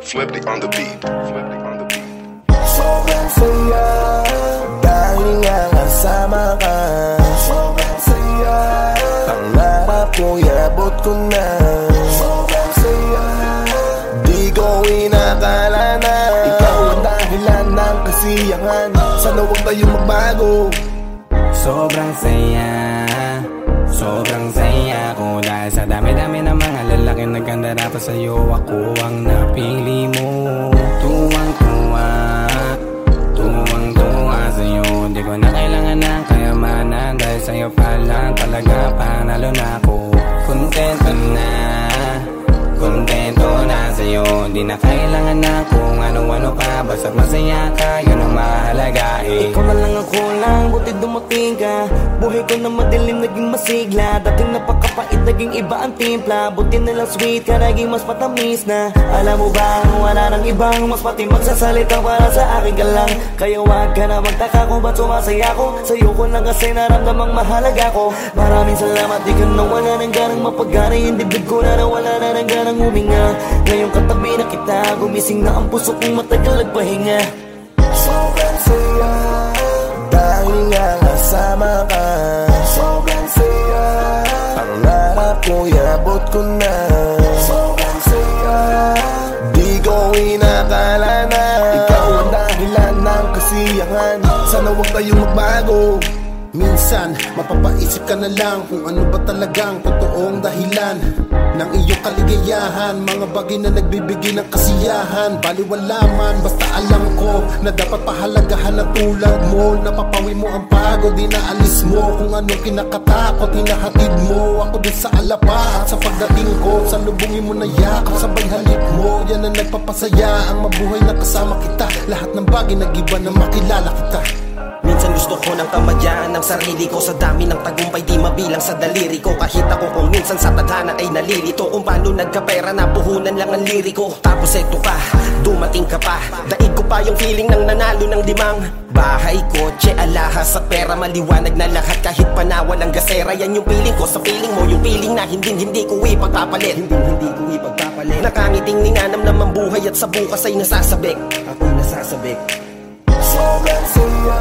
Flippy on the beat. Sobrang saya dahil nga kasama ka. Sobrang saya, pangarap ko inabot ko na. Sobrang saya, di ko inakala na ikaw ang dahilan ng kasiyahan. Sana huwag tayong magbago. Sobrang saya ko dahil sa dami-dami ng mga lalaki nagkandara pa sa'yo. Ako ang napili mo. Tuwang-tuwa sa'yo. Di ko na kailangan ng kayamanan dahil sa'yo pa lang talaga panalo na ako. Kontento na sa'yo. Di na kailangan na kung ano-ano pa. Basta't masaya ka, yun ang mahalaga eh. Ikaw na lang ang kulang, buti dumating ka. Buhay ko na madilim, naging masigla. Dating napakapait, naging iba ang timpla. Buti na lang sweet ka, naging mas matamis na. Alam mo ba, wala nang ibang mas pati magsasalita para sa akin ka lang. Kaya wag ka na magtaka kung ba't sumasaya ko. Sa'yo ko lang kasi naramdamang mahalaga ko. Maraming salamat, di ka nawala ng ganang mapagana. Yung dibdib ko na nawala na ng ganang huminga. Ngayong katabi na kita, gumising na ang puso kong matagal nagpahinga. Sobrang saya dahil nga kasama ka. Sobrang saya, pangarap ko inabot ko na. Sobrang saya, di ko inakala na ikaw ang dahilan ng kasiyahan. Sana huwag tayong magbago. Minsan, mapapaisip ka na lang kung ano ba talagang totoong dahilan ng iyong kaligayahan. Mga bagay na nagbibigay ng kasiyahan, baliwala man, basta alam ko na dapat pahalagahan na tulad mo. Napapawi mo ang pagod, dinaalis mo kung anong kinakatakot, hinahatid mo ako din sa alapa. At sa pagdating ko, salubungin mo na yakap, sabay halik mo. Yan ang nagpapasaya, ang mabuhay na kasama kita. Lahat ng bagay nag-iba na makilala kita. Minsan gusto ko ng kamadyahan ng sarili ko. Sa dami ng tagumpay di mabilang sa daliri ko. Kahit ako kung minsan sa tadhana ay nalilito kung paano nagkapera na puhunan lang ang liriko. Tapos eto ka, dumating ka pa. Daig ko pa yung feeling ng nanalo ng limang bahay, kotse, alahas sa pera. Maliwanag na lahat kahit pa na walang gasera. Yan yung feeling ko sa feeling mo. Yung feeling na hindi ko ipagpapalit. Hindi ko ipagpapalit. Nakangiting ninanam naman buhay at sa bukas ay nasasabik. Ako'y nasasabik. Sobrang saya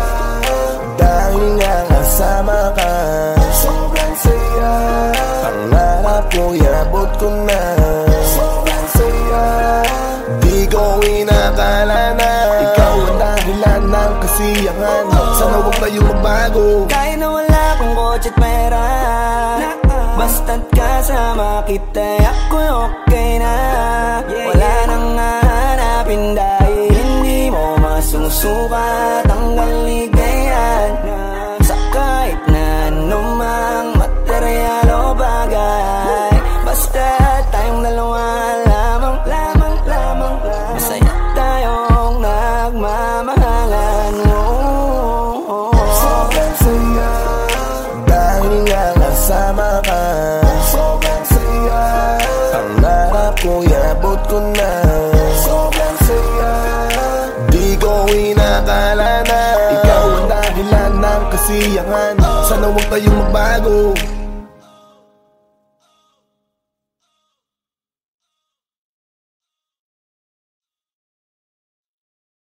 dahil nga kasama ka. Sobrang saya, pangarap ko inabot ko na. Sobrang saya, di ko inakala na ikaw ang dahilan ng kasiyahan. Sana huwag tayong magbago. Kahit na wala kang kotse at pera, basta't kasama kita, ako'y okay na. Wala nang hahanapin dahil hindi mo masusukat ang kaligayahan sa kahit na anumang materyal o bagay. Basta tayong dalawa lamang, masaya tayong nagmamahalan. Sobrang saya dahil nga kasama ka. Sobrang saya, pangarap ko inabot ko na. Sobrang saya, di ko inakala na ikaw ang dahilan ng kasiyahan. Sana huwag tayong magbago.